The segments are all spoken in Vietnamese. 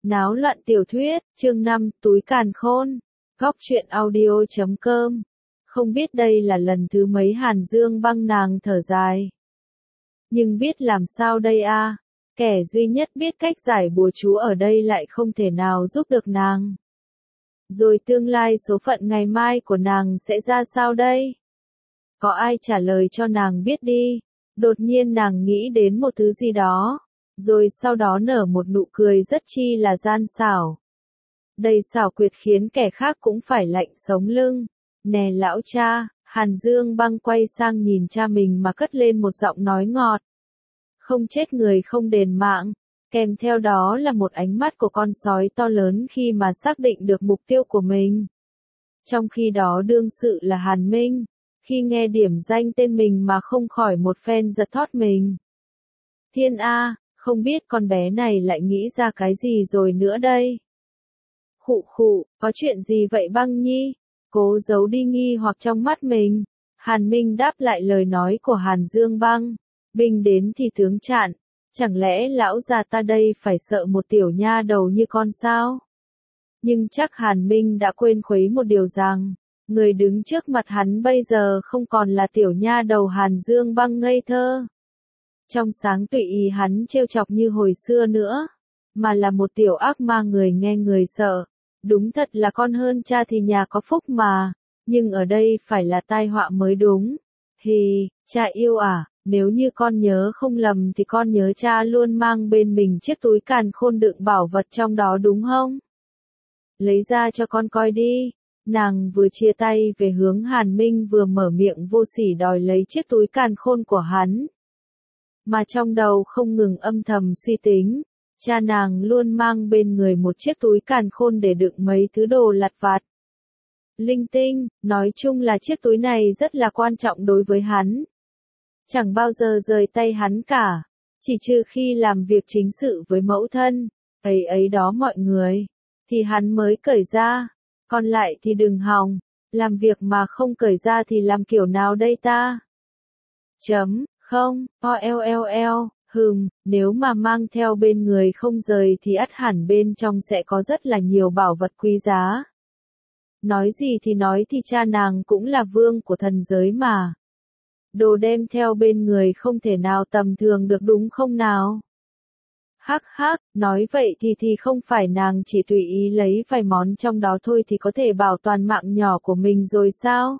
Náo loạn tiểu thuyết, chương 5, túi càn khôn. Góc truyện audio.com. Không biết đây là lần thứ mấy Hàn Dương Băng nàng thở dài. Nhưng biết làm sao đây a? Kẻ duy nhất biết cách giải bùa chú ở đây lại không thể nào giúp được nàng. Rồi tương lai số phận ngày mai của nàng sẽ ra sao đây? Có ai trả lời cho nàng biết đi? Đột nhiên nàng nghĩ đến một thứ gì đó. Rồi sau đó nở một nụ cười rất chi là gian xảo. Đầy xảo quyệt khiến kẻ khác cũng phải lạnh sống lưng. Nè lão cha, Hàn Dương Băng quay sang nhìn cha mình mà cất lên một giọng nói ngọt. Không chết người không đền mạng, kèm theo đó là một ánh mắt của con sói to lớn khi mà xác định được mục tiêu của mình. Trong khi đó đương sự là Hàn Minh, khi nghe điểm danh tên mình mà không khỏi một phen giật thót mình. Thiên A, không biết con bé này lại nghĩ ra cái gì rồi nữa đây? Khụ khụ, có chuyện gì vậy Băng Nhi? Cố giấu đi nghi hoặc trong mắt mình. Hàn Minh đáp lại lời nói của Hàn Dương Băng. Binh đến thì tướng chặn, chẳng lẽ lão già ta đây phải sợ một tiểu nha đầu như con sao? Nhưng chắc Hàn Minh đã quên khuấy một điều rằng, người đứng trước mặt hắn bây giờ không còn là tiểu nha đầu Hàn Dương Băng ngây thơ. Trong sáng tùy ý hắn trêu chọc như hồi xưa nữa, mà là một tiểu ác ma người nghe người sợ. Đúng thật là con hơn cha thì nhà có phúc mà, nhưng ở đây phải là tai họa mới đúng. Hì, cha yêu à, nếu như con nhớ không lầm thì con nhớ cha luôn mang bên mình chiếc túi càn khôn đựng bảo vật trong đó đúng không? Lấy ra cho con coi đi. Nàng vừa chia tay về hướng Hàn Minh vừa mở miệng vô sỉ đòi lấy chiếc túi càn khôn của hắn. Mà trong đầu không ngừng âm thầm suy tính, cha nàng luôn mang bên người một chiếc túi càn khôn để đựng mấy thứ đồ lặt vặt. Linh tinh, nói chung là chiếc túi này rất là quan trọng đối với hắn. Chẳng bao giờ rời tay hắn cả, chỉ trừ khi làm việc chính sự với mẫu thân, ấy đó mọi người, thì hắn mới cởi ra, còn lại thì đừng hòng, làm việc mà không cởi ra thì làm kiểu nào đây ta? Không, nếu mà mang theo bên người không rời thì ắt hẳn bên trong sẽ có rất là nhiều bảo vật quý giá. Nói gì thì nói thì cha nàng cũng là vương của thần giới mà. Đồ đem theo bên người không thể nào tầm thường được đúng không nào? Hắc hắc, nói vậy thì không phải nàng chỉ tùy ý lấy vài món trong đó thôi thì có thể bảo toàn mạng nhỏ của mình rồi sao?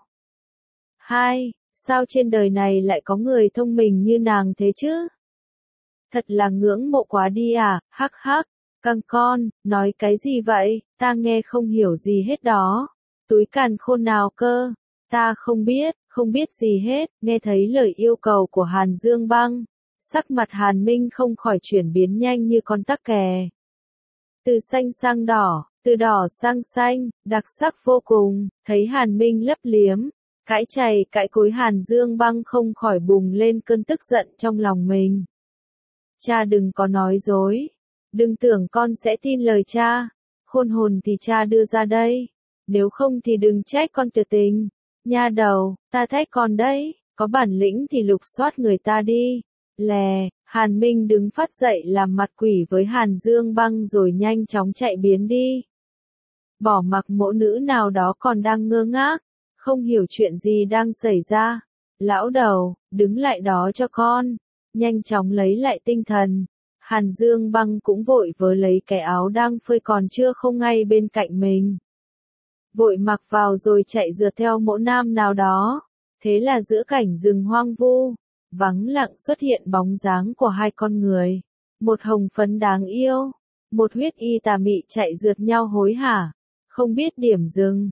Sao trên đời này lại có người thông minh như nàng thế chứ? Thật là ngưỡng mộ quá đi à, hắc hắc, căng con, nói cái gì vậy, ta nghe không hiểu gì hết đó. Túi càn khôn nào cơ? Ta không biết gì hết, nghe thấy lời yêu cầu của Hàn Dương Băng. Sắc mặt Hàn Minh không khỏi chuyển biến nhanh như con tắc kè. Từ xanh sang đỏ, từ đỏ sang xanh, đặc sắc vô cùng, thấy Hàn Minh lấp liếm. Cãi chày cãi cối Hàn Dương Băng không khỏi bùng lên cơn tức giận trong lòng mình. Cha đừng có nói dối. Đừng tưởng con sẽ tin lời cha. Khôn hồn thì cha đưa ra đây. Nếu không thì đừng trách con tuyệt tình. Nha đầu, ta thách con đấy. Có bản lĩnh thì lục soát người ta đi. Lè, Hàn Minh đứng phát dậy làm mặt quỷ với Hàn Dương Băng rồi nhanh chóng chạy biến đi. Bỏ mặc mẫu nữ nào đó còn đang ngơ ngác. Không hiểu chuyện gì đang xảy ra. Lão đầu, đứng lại đó cho con. Nhanh chóng lấy lại tinh thần. Hàn Dương Băng cũng vội vớ lấy cái áo đang phơi còn chưa không ngay bên cạnh mình. Vội mặc vào rồi chạy rượt theo mẫu nam nào đó. Thế là giữa cảnh rừng hoang vu, vắng lặng xuất hiện bóng dáng của hai con người. Một hồng phấn đáng yêu. Một huyết y tà mị chạy rượt nhau hối hả. Không biết điểm dừng.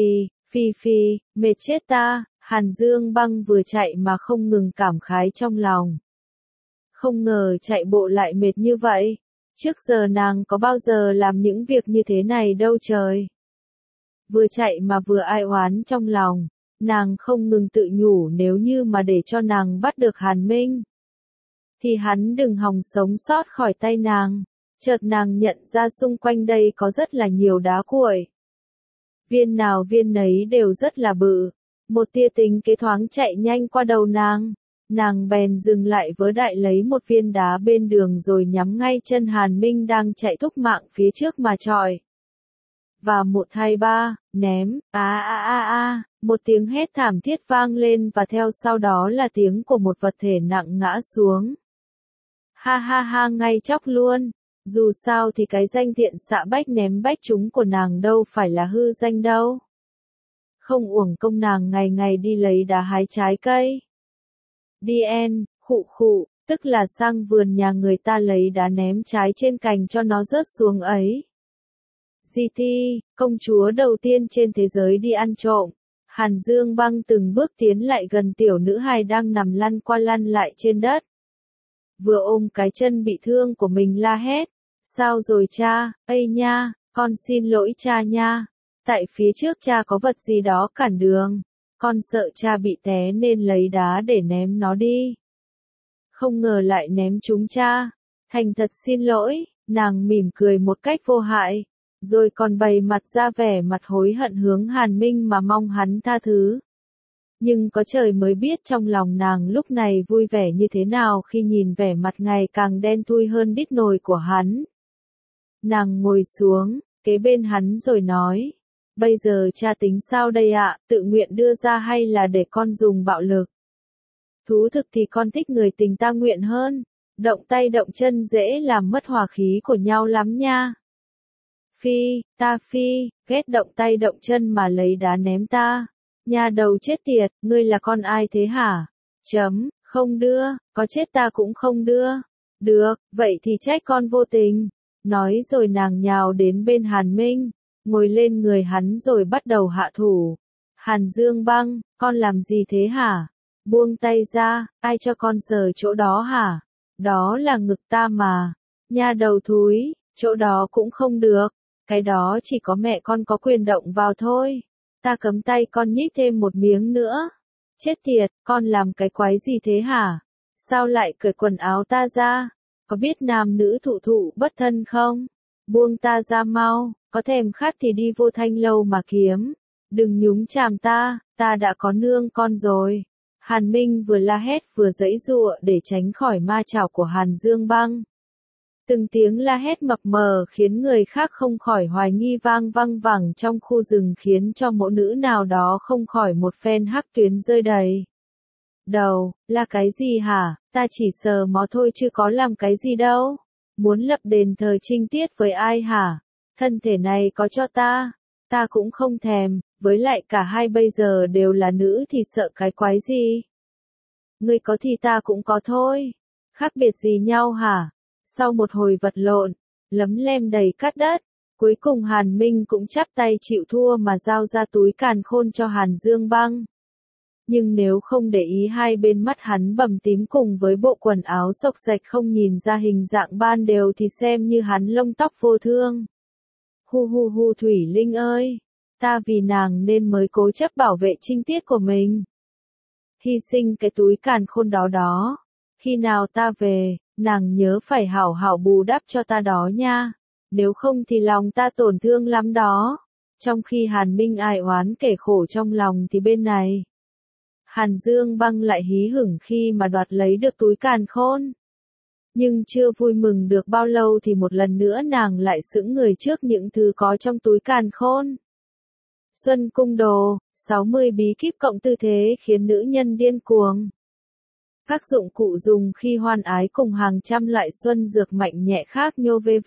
Phi, mệt chết ta, Hàn Dương Băng vừa chạy mà không ngừng cảm khái trong lòng. Không ngờ chạy bộ lại mệt như vậy, trước giờ nàng có bao giờ làm những việc như thế này đâu trời. Vừa chạy mà vừa ai oán trong lòng, nàng không ngừng tự nhủ nếu như mà để cho nàng bắt được Hàn Minh, thì hắn đừng hòng sống sót khỏi tay nàng. Chợt nàng nhận ra xung quanh đây có rất là nhiều đá cuội. Viên nào viên nấy đều rất là bự. Một tia tính kế thoáng chạy nhanh qua đầu nàng. nàng bèn dừng lại vớ đại lấy một viên đá bên đường rồi nhắm ngay chân Hàn Minh đang chạy thúc mạng phía trước mà chọi. Và 1 2 3, ném, một tiếng hét thảm thiết vang lên và theo sau đó là tiếng của một vật thể nặng ngã xuống. Ha ha ha, ngay chóc luôn. Dù sao thì cái danh thiện xạ bách ném bách chúng của nàng đâu phải là hư danh đâu. Không uổng công nàng ngày ngày đi lấy đá hái trái cây. Dien, khụ khụ, tức là sang vườn nhà người ta lấy đá ném trái trên cành cho nó rớt xuống ấy. GT, công chúa đầu tiên trên thế giới đi ăn trộm. Hàn Dương Băng từng bước tiến lại gần tiểu nữ hài đang nằm lăn qua lăn lại trên đất. Vừa ôm cái chân bị thương của mình la hét. Sao rồi cha, ây nha, con xin lỗi cha nha. Tại phía trước cha có vật gì đó cản đường. Con sợ cha bị té nên lấy đá để ném nó đi. Không ngờ lại ném chúng cha. Thành thật xin lỗi, nàng mỉm cười một cách vô hại. Rồi còn bày mặt ra vẻ mặt hối hận hướng Hàn Minh mà mong hắn tha thứ. Nhưng có trời mới biết trong lòng nàng lúc này vui vẻ như thế nào khi nhìn vẻ mặt ngày càng đen thui hơn đít nồi của hắn. Nàng ngồi xuống, kế bên hắn rồi nói. Bây giờ cha tính sao đây ạ, tự nguyện đưa ra hay là để con dùng bạo lực? Thú thực thì con thích người tình ta nguyện hơn. Động tay động chân dễ làm mất hòa khí của nhau lắm nha. Phi, ghét động tay động chân mà lấy đá ném ta. Nhà đầu chết tiệt, ngươi là con ai thế hả? Không đưa, có chết ta cũng không đưa. Được, vậy thì trách con vô tình. Nói rồi nàng nhào đến bên Hàn Minh, ngồi lên người hắn rồi bắt đầu hạ thủ. Hàn Dương Băng, con làm gì thế hả? Buông tay ra, ai cho con sờ chỗ đó hả? Đó là ngực ta mà. Nha đầu thúi, chỗ đó cũng không được. Cái đó chỉ có mẹ con có quyền động vào thôi. Ta cấm tay con nhích thêm một miếng nữa. Chết tiệt, con làm cái quái gì thế hả? Sao lại cởi quần áo ta ra? Có biết nam nữ thụ thụ bất thân không? Buông ta ra mau, có thèm khát thì đi vô Thanh Lâu mà kiếm. Đừng nhúng chàm ta đã có nương con rồi. Hàn Minh vừa la hét vừa giãy giụa để tránh khỏi ma chảo của Hàn Dương Băng. Từng tiếng la hét mập mờ khiến người khác không khỏi hoài nghi vang văng vẳng trong khu rừng khiến cho mẫu nữ nào đó không khỏi một phen hắc tuyến rơi đầy đầu. Là cái gì hả? Ta chỉ sờ mó thôi chứ có làm cái gì đâu. Muốn lập đền thờ trinh tiết với ai hả? Thân thể này có cho ta cũng không thèm, với lại cả hai bây giờ đều là nữ thì sợ cái quái gì? Ngươi có thì ta cũng có thôi. Khác biệt gì nhau hả? Sau một hồi vật lộn, lấm lem đầy cát đất, cuối cùng Hàn Minh cũng chắp tay chịu thua mà giao ra túi càn khôn cho Hàn Dương Băng. Nhưng nếu không để ý hai bên mắt hắn bầm tím cùng với bộ quần áo xộc xệch không nhìn ra hình dạng ban đều thì xem như hắn lông tóc vô thương. Hu Thủy Linh ơi, ta vì nàng nên mới cố chấp bảo vệ trinh tiết của mình. Hy sinh cái túi càn khôn đó. Khi nào ta về, nàng nhớ phải hảo hảo bù đắp cho ta đó nha. Nếu không thì lòng ta tổn thương lắm đó. Trong khi Hàn Minh ai oán kể khổ trong lòng thì bên này Hàn Dương Băng lại hí hửng khi mà đoạt lấy được túi càn khôn. Nhưng chưa vui mừng được bao lâu thì một lần nữa nàng lại sững người trước những thứ có trong túi càn khôn. Xuân cung đồ, 60 bí kíp cộng tư thế khiến nữ nhân điên cuồng. Các dụng cụ dùng khi hoan ái cùng hàng trăm loại xuân dược mạnh nhẹ khác nhô vv.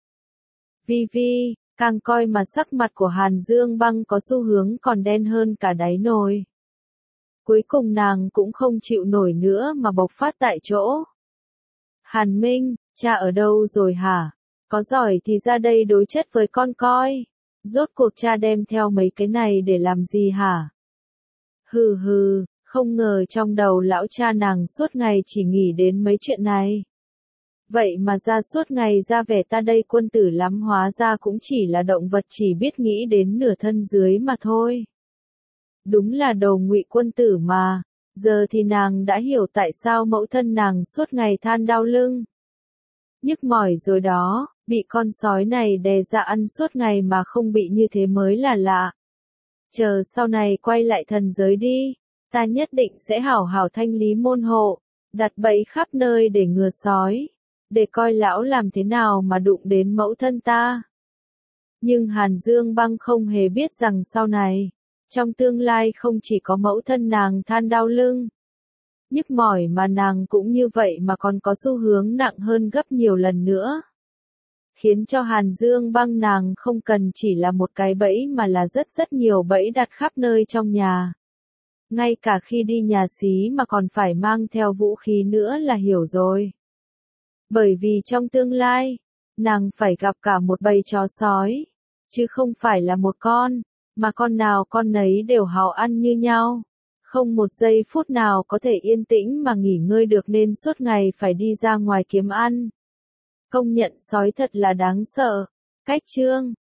Càng coi mà sắc mặt của Hàn Dương Băng có xu hướng còn đen hơn cả đáy nồi. Cuối cùng nàng cũng không chịu nổi nữa mà bộc phát tại chỗ. Hàn Minh, cha ở đâu rồi hả? Có giỏi thì ra đây đối chất với con coi. Rốt cuộc cha đem theo mấy cái này để làm gì hả? Hừ, không ngờ trong đầu lão cha nàng suốt ngày chỉ nghĩ đến mấy chuyện này. Vậy mà ra suốt ngày ra vẻ ta đây quân tử lắm hóa ra cũng chỉ là động vật chỉ biết nghĩ đến nửa thân dưới mà thôi. Đúng là đồ ngụy quân tử mà, giờ thì nàng đã hiểu tại sao mẫu thân nàng suốt ngày than đau lưng. Nhức mỏi rồi đó, bị con sói này đè ra ăn suốt ngày mà không bị như thế mới là lạ. Chờ sau này quay lại thần giới đi, Ta nhất định sẽ hảo hảo thanh lý môn hộ, đặt bẫy khắp nơi để ngừa sói, để coi lão làm thế nào mà đụng đến mẫu thân ta. Nhưng Hàn Dương Băng không hề biết rằng sau này, trong tương lai không chỉ có mẫu thân nàng than đau lưng, nhức mỏi mà nàng cũng như vậy mà còn có xu hướng nặng hơn gấp nhiều lần nữa. Khiến cho Hàn Dương Băng nàng không cần chỉ là một cái bẫy mà là rất nhiều bẫy đặt khắp nơi trong nhà. Ngay cả khi đi nhà xí mà còn phải mang theo vũ khí nữa là hiểu rồi. Bởi vì trong tương lai, nàng phải gặp cả một bầy chó sói, chứ không phải là một con, mà con nào con nấy đều hào ăn như nhau. Không một giây phút nào có thể yên tĩnh mà nghỉ ngơi được nên suốt ngày phải đi ra ngoài kiếm ăn. Công nhận sói thật là đáng sợ. Cách chương